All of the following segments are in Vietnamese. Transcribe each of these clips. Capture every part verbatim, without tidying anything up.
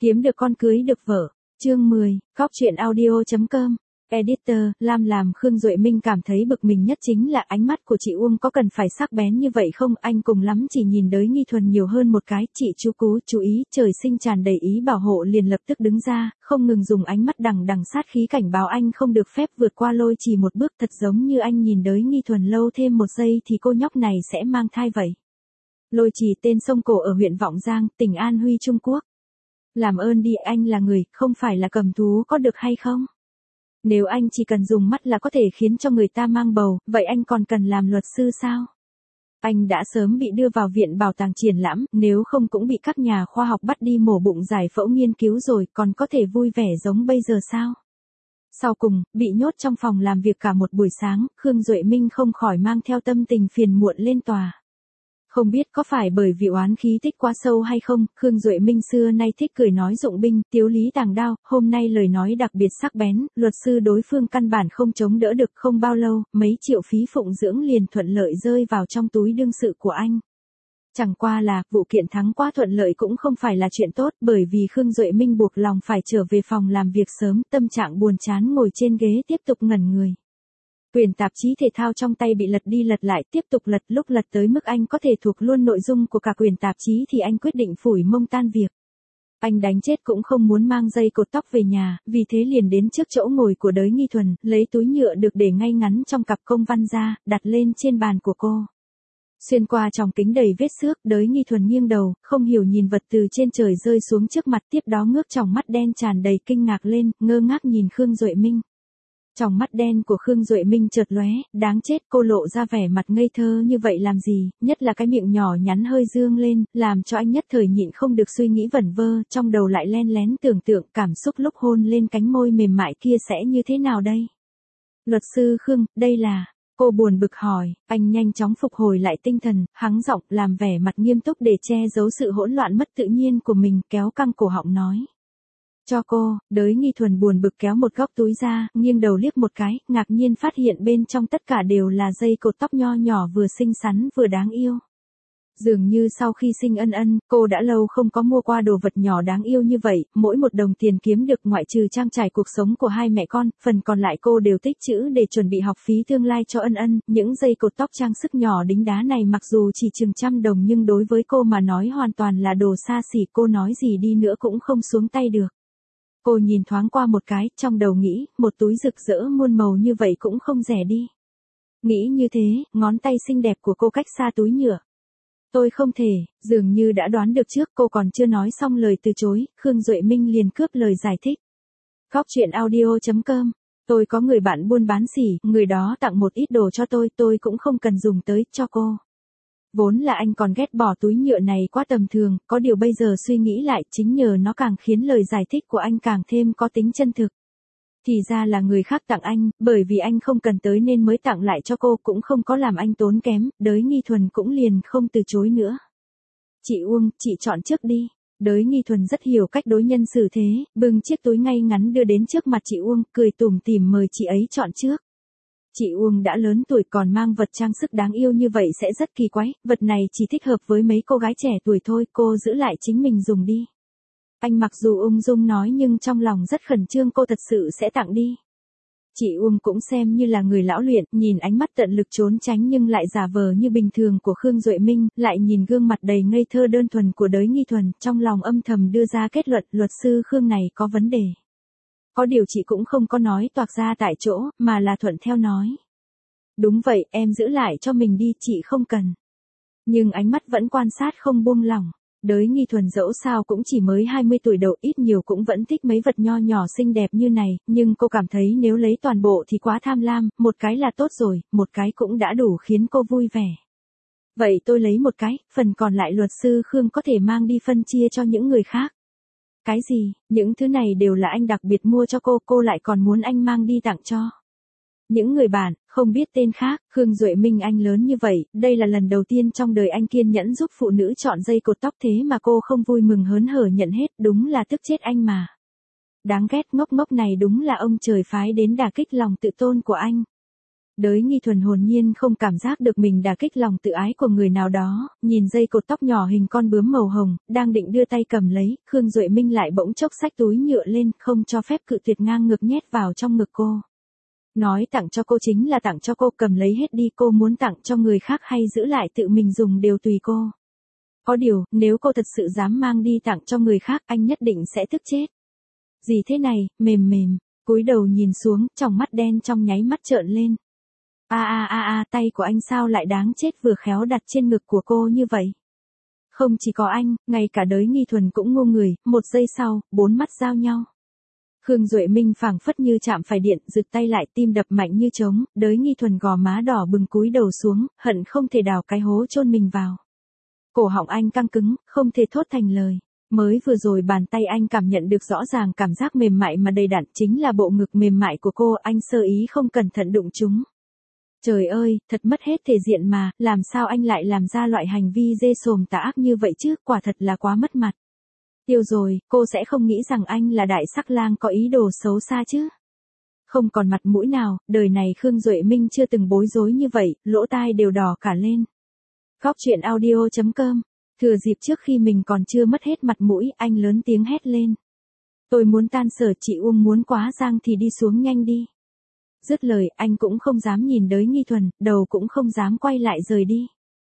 Kiếm được con cưới được vợ. Chương mười, Cóc truyện audio chấm com. Editor, Lam làm Khương Duệ Minh cảm thấy bực mình nhất chính là ánh mắt của chị Uông có cần phải sắc bén như vậy không, anh cùng lắm chỉ nhìn Đới Nghi Thuần nhiều hơn một cái, chị chú cú, chú ý, trời sinh tràn đầy ý bảo hộ liền lập tức đứng ra, không ngừng dùng ánh mắt đằng đằng sát khí cảnh báo anh không được phép vượt qua Lôi Trì một bước, thật giống như anh nhìn Đới Nghi Thuần lâu thêm một giây thì cô nhóc này sẽ mang thai vậy. Lôi Trì tên sông cổ ở huyện Vọng Giang, tỉnh An Huy, Trung Quốc. Làm ơn đi, anh là người, không phải là cầm thú có được hay không? Nếu anh chỉ cần dùng mắt là có thể khiến cho người ta mang bầu, vậy anh còn cần làm luật sư sao? Anh đã sớm bị đưa vào viện bảo tàng triển lãm, nếu không cũng bị các nhà khoa học bắt đi mổ bụng giải phẫu nghiên cứu rồi, còn có thể vui vẻ giống bây giờ sao? Sau cùng, bị nhốt trong phòng làm việc cả một buổi sáng, Khương Duệ Minh không khỏi mang theo tâm tình phiền muộn lên tòa. Không biết có phải bởi vì oán khí tích quá sâu hay không, Khương Duệ Minh xưa nay thích cười nói dụng binh, tiếu lý tàng đao, hôm nay lời nói đặc biệt sắc bén, luật sư đối phương căn bản không chống đỡ được, không bao lâu, mấy triệu phí phụng dưỡng liền thuận lợi rơi vào trong túi đương sự của anh. Chẳng qua là, vụ kiện thắng quá thuận lợi cũng không phải là chuyện tốt, bởi vì Khương Duệ Minh buộc lòng phải trở về phòng làm việc sớm, tâm trạng buồn chán ngồi trên ghế tiếp tục ngẩn người. Quyển tạp chí thể thao trong tay bị lật đi lật lại, tiếp tục lật, lúc lật tới mức anh có thể thuộc luôn nội dung của cả quyển tạp chí thì anh quyết định phủi mông tan việc. Anh đánh chết cũng không muốn mang dây cột tóc về nhà, vì thế liền đến trước chỗ ngồi của Đới Nghi Thuần, lấy túi nhựa được để ngay ngắn trong cặp công văn ra, đặt lên trên bàn của cô. Xuyên qua tròng kính đầy vết xước, Đới Nghi Thuần nghiêng đầu, không hiểu nhìn vật từ trên trời rơi xuống trước mặt, tiếp đó ngước tròng mắt đen tràn đầy kinh ngạc lên, ngơ ngác nhìn Khương Duệ Minh. Trong mắt đen của Khương Duệ Minh chợt lóe, đáng chết, cô lộ ra vẻ mặt ngây thơ như vậy làm gì, nhất là cái miệng nhỏ nhắn hơi dương lên, làm cho anh nhất thời nhịn không được suy nghĩ vẩn vơ, trong đầu lại len lén tưởng tượng cảm xúc lúc hôn lên cánh môi mềm mại kia sẽ như thế nào đây. Luật sư Khương, đây là, cô buồn bực hỏi, anh nhanh chóng phục hồi lại tinh thần, hắng giọng, làm vẻ mặt nghiêm túc để che giấu sự hỗn loạn mất tự nhiên của mình, kéo căng cổ họng nói. Cho cô. Đới Nghi Thuần buồn bực kéo một góc túi ra, nghiêng đầu liếc một cái, ngạc nhiên phát hiện bên trong tất cả đều là dây cột tóc nho nhỏ vừa xinh xắn vừa đáng yêu. Dường như sau khi sinh Ân Ân, cô đã lâu không có mua qua đồ vật nhỏ đáng yêu như vậy, mỗi một đồng tiền kiếm được ngoại trừ trang trải cuộc sống của hai mẹ con, phần còn lại cô đều tích trữ để chuẩn bị học phí tương lai cho Ân Ân, những dây cột tóc trang sức nhỏ đính đá này mặc dù chỉ chừng trăm đồng nhưng đối với cô mà nói hoàn toàn là đồ xa xỉ, cô nói gì đi nữa cũng không xuống tay được. Cô nhìn thoáng qua một cái, trong đầu nghĩ, một túi rực rỡ muôn màu như vậy cũng không rẻ đi. Nghĩ như thế, ngón tay xinh đẹp của cô cách xa túi nhựa. Tôi không thể, dường như đã đoán được trước, cô còn chưa nói xong lời từ chối, Khương Duệ Minh liền cướp lời giải thích. Cóc truyện audio chấm com. Tôi có người bạn buôn bán xỉ, người đó tặng một ít đồ cho tôi, tôi cũng không cần dùng tới, cho cô. Vốn là anh còn ghét bỏ túi nhựa này quá tầm thường, có điều bây giờ suy nghĩ lại, chính nhờ nó càng khiến lời giải thích của anh càng thêm có tính chân thực. Thì ra là người khác tặng anh, bởi vì anh không cần tới nên mới tặng lại cho cô, cũng không có làm anh tốn kém, Đới Nghi Thuần cũng liền không từ chối nữa. Chị Uông, chị chọn trước đi. Đới Nghi Thuần rất hiểu cách đối nhân xử thế, bưng chiếc túi ngay ngắn đưa đến trước mặt chị Uông, cười tủm tỉm mời chị ấy chọn trước. Chị Uông đã lớn tuổi còn mang vật trang sức đáng yêu như vậy sẽ rất kỳ quái, vật này chỉ thích hợp với mấy cô gái trẻ tuổi thôi, cô giữ lại chính mình dùng đi. Anh mặc dù ung dung nói nhưng trong lòng rất khẩn trương cô thật sự sẽ tặng đi. Chị Uông cũng xem như là người lão luyện, nhìn ánh mắt tận lực trốn tránh nhưng lại giả vờ như bình thường của Khương Duệ Minh, lại nhìn gương mặt đầy ngây thơ đơn thuần của Đới Nghi Thuần, trong lòng âm thầm đưa ra kết luận luật sư Khương này có vấn đề. Có điều chị cũng không có nói toạc ra tại chỗ, mà là thuận theo nói. Đúng vậy, em giữ lại cho mình đi, chị không cần. Nhưng ánh mắt vẫn quan sát không buông lỏng. Đới Nghi Thuần dẫu sao cũng chỉ mới hai mươi tuổi đầu, ít nhiều cũng vẫn thích mấy vật nho nhỏ xinh đẹp như này, nhưng cô cảm thấy nếu lấy toàn bộ thì quá tham lam, một cái là tốt rồi, một cái cũng đã đủ khiến cô vui vẻ. Vậy tôi lấy một cái, phần còn lại luật sư Khương có thể mang đi phân chia cho những người khác. Cái gì, những thứ này đều là anh đặc biệt mua cho cô, cô lại còn muốn anh mang đi tặng cho. Những người bạn, không biết tên khác, Khương Duệ Minh anh lớn như vậy, đây là lần đầu tiên trong đời anh kiên nhẫn giúp phụ nữ chọn dây cột tóc thế mà cô không vui mừng hớn hở nhận hết, đúng là tức chết anh mà. Đáng ghét, ngốc ngốc này đúng là ông trời phái đến đả kích lòng tự tôn của anh. Đới Nghi Thuần hồn nhiên không cảm giác được mình đả kích lòng tự ái của người nào đó, nhìn dây cột tóc nhỏ hình con bướm màu hồng, đang định đưa tay cầm lấy, Khương Duệ Minh lại bỗng chốc xách túi nhựa lên, không cho phép cự tuyệt ngang ngược nhét vào trong ngực cô. Nói tặng cho cô chính là tặng cho cô, cầm lấy hết đi, cô muốn tặng cho người khác hay giữ lại tự mình dùng đều tùy cô. Có điều, nếu cô thật sự dám mang đi tặng cho người khác, anh nhất định sẽ tức chết. Gì thế này, mềm mềm, cúi đầu nhìn xuống, tròng mắt đen trong nháy mắt trợn lên. A a a a, tay của anh sao lại đáng chết, vừa khéo đặt trên ngực của cô như vậy. Không chỉ có anh, ngay cả Đới Nghi Thuần cũng ngu người, một giây sau, bốn mắt giao nhau. Khương Duệ Minh phảng phất như chạm phải điện, giựt tay lại, tim đập mạnh như trống, Đới Nghi Thuần gò má đỏ bừng cúi đầu xuống, hận không thể đào cái hố chôn mình vào. Cổ họng anh căng cứng, không thể thốt thành lời. Mới vừa rồi bàn tay anh cảm nhận được rõ ràng cảm giác mềm mại mà đầy đặn, chính là bộ ngực mềm mại của cô, anh sơ ý không cẩn thận đụng chúng. Trời ơi, thật mất hết thể diện mà, làm sao anh lại làm ra loại hành vi dê sồm tà ác như vậy chứ, quả thật là quá mất mặt. Tiêu rồi, cô sẽ không nghĩ rằng anh là đại sắc lang có ý đồ xấu xa chứ. Không còn mặt mũi nào, đời này Khương Duệ Minh chưa từng bối rối như vậy, lỗ tai đều đỏ cả lên. Góc truyện audio chấm com. Thừa dịp trước khi mình còn chưa mất hết mặt mũi, anh lớn tiếng hét lên. Tôi muốn tan sở, chị Uông muốn quá giang thì đi xuống nhanh đi. Dứt lời, anh cũng không dám nhìn Đới Nghi Thuần, đầu cũng không dám quay lại rời đi.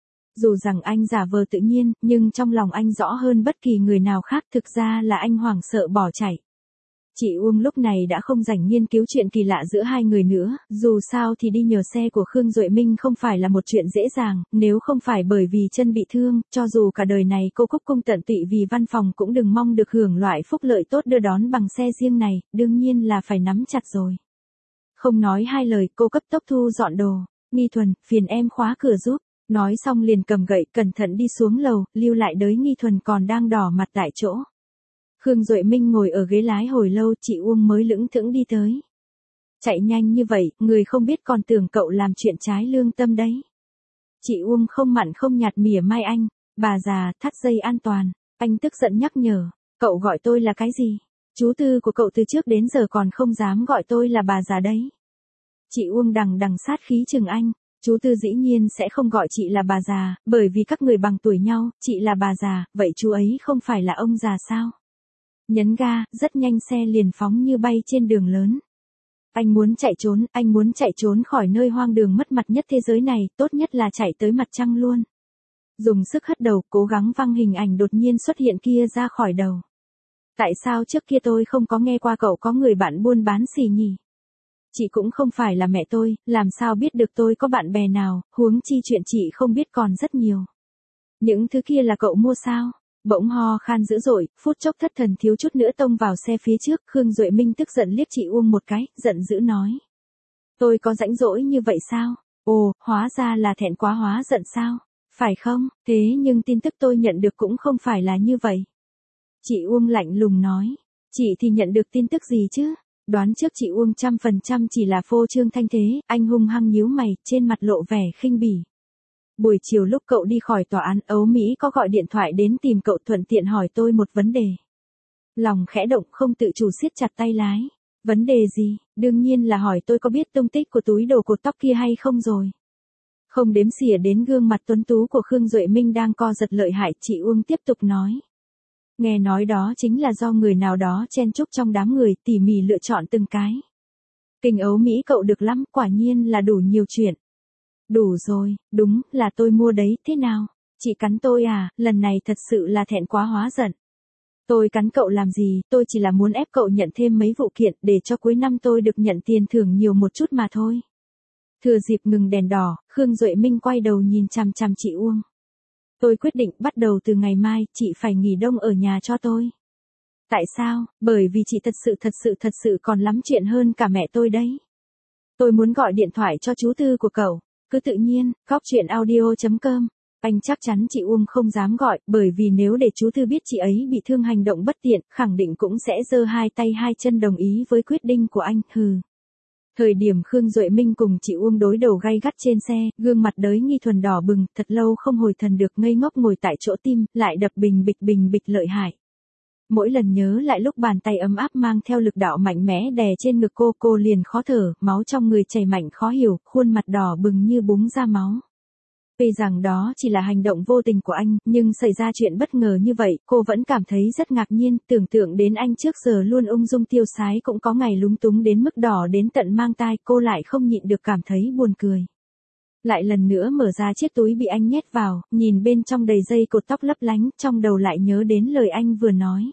Dù rằng anh giả vờ tự nhiên, nhưng trong lòng anh rõ hơn bất kỳ người nào khác, thực ra là anh hoảng sợ bỏ chạy. Chị Uông lúc này đã không rảnh nghiên cứu chuyện kỳ lạ giữa hai người nữa, dù sao thì đi nhờ xe của Khương Duệ Minh không phải là một chuyện dễ dàng, nếu không phải bởi vì chân bị thương, cho dù cả đời này cô cúc cung tận tụy vì văn phòng cũng đừng mong được hưởng loại phúc lợi tốt đưa đón bằng xe riêng này, đương nhiên là phải nắm chặt rồi. Không nói hai lời, cô cấp tốc thu dọn đồ. Nghi Thuần, phiền em khóa cửa giúp. Nói xong liền cầm gậy, cẩn thận đi xuống lầu, lưu lại Đới Nghi Thuần còn đang đỏ mặt tại chỗ. Khương Duệ Minh ngồi ở ghế lái hồi lâu, chị Uông mới lững thững đi tới. Chạy nhanh như vậy, người không biết còn tưởng cậu làm chuyện trái lương tâm đấy. Chị Uông không mặn không nhạt mỉa mai anh. Bà già, thắt dây an toàn. Anh tức giận nhắc nhở. Cậu gọi tôi là cái gì? Chú Tư của cậu từ trước đến giờ còn không dám gọi tôi là bà già đấy. Chị Uông đằng đằng sát khí chừng anh. Chú Tư dĩ nhiên sẽ không gọi chị là bà già, bởi vì các người bằng tuổi nhau, chị là bà già, vậy chú ấy không phải là ông già sao? Nhấn ga, rất nhanh xe liền phóng như bay trên đường lớn. Anh muốn chạy trốn, anh muốn chạy trốn khỏi nơi hoang đường mất mặt nhất thế giới này, tốt nhất là chạy tới mặt trăng luôn. Dùng sức hất đầu, cố gắng văng hình ảnh đột nhiên xuất hiện kia ra khỏi đầu. Tại sao trước kia tôi không có nghe qua cậu có người bạn buôn bán xì nhỉ? Chị cũng không phải là mẹ tôi, làm sao biết được tôi có bạn bè nào, huống chi chuyện chị không biết còn rất nhiều. Những thứ kia là cậu mua sao? Bỗng ho khan dữ dội, phút chốc thất thần thiếu chút nữa tông vào xe phía trước, Khương Duệ Minh tức giận liếc chị Uông một cái, giận dữ nói. Tôi có rãnh rỗi như vậy sao? Ồ, hóa ra là thẹn quá hóa giận sao? Phải không? Thế nhưng tin tức tôi nhận được cũng không phải là như vậy. Chị Uông lạnh lùng nói. Chị thì nhận được tin tức gì chứ? Đoán trước chị Uông trăm phần trăm chỉ là phô trương thanh thế, anh hung hăng nhíu mày, trên mặt lộ vẻ khinh bỉ. Buổi chiều lúc cậu đi khỏi tòa án, Ấu Mỹ có gọi điện thoại đến tìm cậu, thuận tiện hỏi tôi một vấn đề. Lòng khẽ động, không tự chủ siết chặt tay lái. Vấn đề gì? Đương nhiên là hỏi tôi có biết tung tích của túi đồ cột tóc kia hay không rồi. Không đếm xỉa đến gương mặt tuấn tú của Khương Duệ Minh đang co giật lợi hại, chị Uông tiếp tục nói. Nghe nói đó chính là do người nào đó chen chúc trong đám người, tỉ mỉ lựa chọn từng cái. Kinh Ấu Mỹ cậu được lắm, quả nhiên là đủ nhiều chuyện. Đủ rồi, đúng, là tôi mua đấy, thế nào? Chị cắn tôi à, lần này thật sự là thẹn quá hóa giận. Tôi cắn cậu làm gì, tôi chỉ là muốn ép cậu nhận thêm mấy vụ kiện, để cho cuối năm tôi được nhận tiền thưởng nhiều một chút mà thôi. Thừa dịp ngừng đèn đỏ, Khương Duệ Minh quay đầu nhìn chằm chằm chị Uông. Tôi quyết định bắt đầu từ ngày mai, chị phải nghỉ đông ở nhà cho tôi. Tại sao? Bởi vì chị thật sự thật sự thật sự còn lắm chuyện hơn cả mẹ tôi đấy. Tôi muốn gọi điện thoại cho chú Tư của cậu. Cứ tự nhiên, góc truyện audio chấm com. Anh chắc chắn chị Uông không dám gọi, bởi vì nếu để chú Tư biết chị ấy bị thương hành động bất tiện, khẳng định cũng sẽ giơ hai tay hai chân đồng ý với quyết định của anh, hừ. Thời điểm Khương Duệ Minh cùng chị Uông đối đầu gay gắt trên xe, gương mặt Đới Nghi Thuần đỏ bừng, thật lâu không hồi thần được, ngây ngốc ngồi tại chỗ, tim lại đập bình bịch bình bịch lợi hại. mỗi lần nhớ lại lúc bàn tay ấm áp mang theo lực đạo mạnh mẽ đè trên ngực cô, cô liền khó thở, máu trong người chảy mạnh khó hiểu, khuôn mặt đỏ bừng như búng ra máu. Tuy rằng đó chỉ là hành động vô tình của anh, nhưng xảy ra chuyện bất ngờ như vậy, cô vẫn cảm thấy rất ngạc nhiên, tưởng tượng đến anh trước giờ luôn ung dung tiêu sái cũng có ngày lúng túng đến mức đỏ đến tận mang tai, cô lại không nhịn được cảm thấy buồn cười. Lại lần nữa mở ra chiếc túi bị anh nhét vào, nhìn bên trong đầy dây cột tóc lấp lánh, trong đầu lại nhớ đến lời anh vừa nói.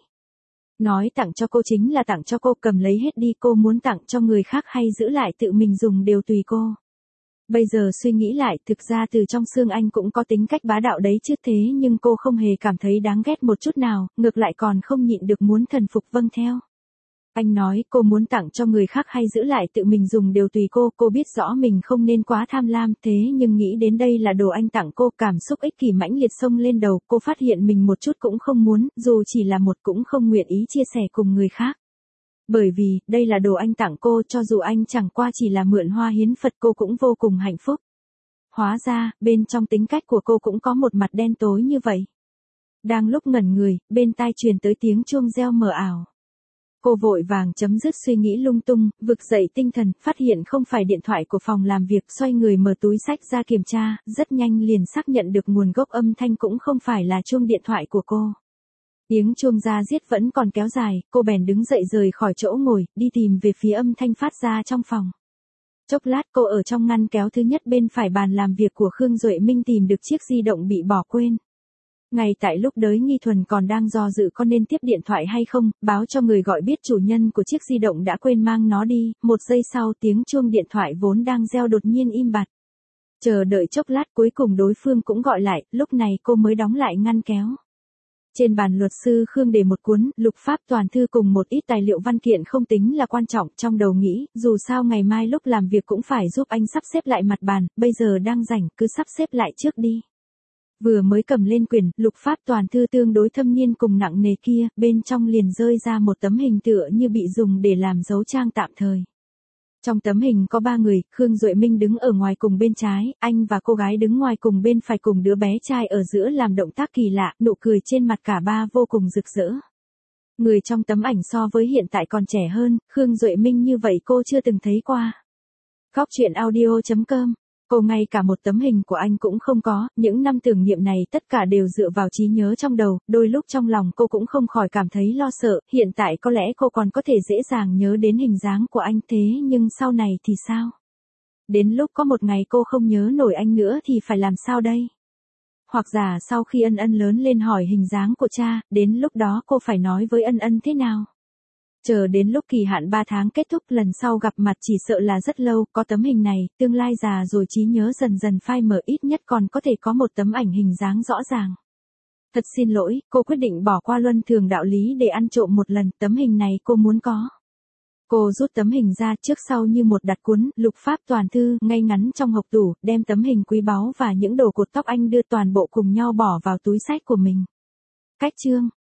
Nói tặng cho cô chính là tặng cho cô, cầm lấy hết đi, cô muốn tặng cho người khác hay giữ lại tự mình dùng đều tùy cô. Bây giờ suy nghĩ lại, thực ra từ trong xương anh cũng có tính cách bá đạo đấy chứ, thế nhưng cô không hề cảm thấy đáng ghét một chút nào, ngược lại còn không nhịn được muốn thần phục vâng theo. Anh nói cô muốn tặng cho người khác hay giữ lại tự mình dùng đều tùy cô, cô biết rõ mình không nên quá tham lam, thế nhưng nghĩ đến đây là đồ anh tặng cô, cảm xúc ích kỷ mãnh liệt xông lên đầu, cô phát hiện mình một chút cũng không muốn, dù chỉ là một cũng không nguyện ý chia sẻ cùng người khác. Bởi vì, đây là đồ anh tặng cô, cho dù anh chẳng qua chỉ là mượn hoa hiến Phật, cô cũng vô cùng hạnh phúc. Hóa ra, bên trong tính cách của cô cũng có một mặt đen tối như vậy. Đang lúc ngẩn người, bên tai truyền tới tiếng chuông reo mờ ảo. Cô vội vàng chấm dứt suy nghĩ lung tung, vực dậy tinh thần, phát hiện không phải điện thoại của phòng làm việc, xoay người mở túi xách ra kiểm tra, rất nhanh liền xác nhận được nguồn gốc âm thanh cũng không phải là chuông điện thoại của cô. Tiếng chuông ra giết vẫn còn kéo dài, cô bèn đứng dậy rời khỏi chỗ ngồi, đi tìm về phía âm thanh phát ra trong phòng. Chốc lát cô ở trong ngăn kéo thứ nhất bên phải bàn làm việc của Khương Duệ Minh tìm được chiếc di động bị bỏ quên. Ngay tại lúc Đới Nghi Thuần còn đang do dự có nên tiếp điện thoại hay không, báo cho người gọi biết chủ nhân của chiếc di động đã quên mang nó đi, một giây sau tiếng chuông điện thoại vốn đang reo đột nhiên im bặt. Chờ đợi chốc lát cuối cùng đối phương cũng gọi lại, lúc này cô mới đóng lại ngăn kéo. Trên bàn luật sư Khương để một cuốn lục pháp toàn thư cùng một ít tài liệu văn kiện không tính là quan trọng, trong đầu nghĩ, dù sao ngày mai lúc làm việc cũng phải giúp anh sắp xếp lại mặt bàn, bây giờ đang rảnh cứ sắp xếp lại trước đi. Vừa mới cầm lên quyển lục pháp toàn thư tương đối thâm niên cùng nặng nề kia, bên trong liền rơi ra một tấm hình tựa như bị dùng để làm dấu trang tạm thời. Trong tấm hình có ba người, Khương Duệ Minh đứng ở ngoài cùng bên trái, anh và cô gái đứng ngoài cùng bên phải cùng đứa bé trai ở giữa làm động tác kỳ lạ, nụ cười trên mặt cả ba vô cùng rực rỡ. Người trong tấm ảnh so với hiện tại còn trẻ hơn, Khương Duệ Minh như vậy cô chưa từng thấy qua. Góc truyện audio chấm com. Cô ngay cả một tấm hình của anh cũng không có, những năm tưởng niệm này tất cả đều dựa vào trí nhớ trong đầu, đôi lúc trong lòng cô cũng không khỏi cảm thấy lo sợ, hiện tại có lẽ cô còn có thể dễ dàng nhớ đến hình dáng của anh, thế nhưng sau này thì sao? Đến lúc có một ngày cô không nhớ nổi anh nữa thì phải làm sao đây? Hoặc giả sau khi Ân Ân lớn lên hỏi hình dáng của cha, đến lúc đó cô phải nói với Ân Ân thế nào? Chờ đến lúc kỳ hạn ba tháng kết thúc lần sau gặp mặt chỉ sợ là rất lâu, có tấm hình này, tương lai già rồi trí nhớ dần dần phai mờ, ít nhất còn có thể có một tấm ảnh hình dáng rõ ràng. Thật xin lỗi, cô quyết định bỏ qua luân thường đạo lý để ăn trộm một lần, tấm hình này cô muốn có. Cô rút tấm hình ra trước sau như một đặt cuốn lục pháp toàn thư ngay ngắn trong hộc tủ, đem tấm hình quý báu và những đồ cột tóc anh đưa toàn bộ cùng nhau bỏ vào túi xách của mình. Cách chương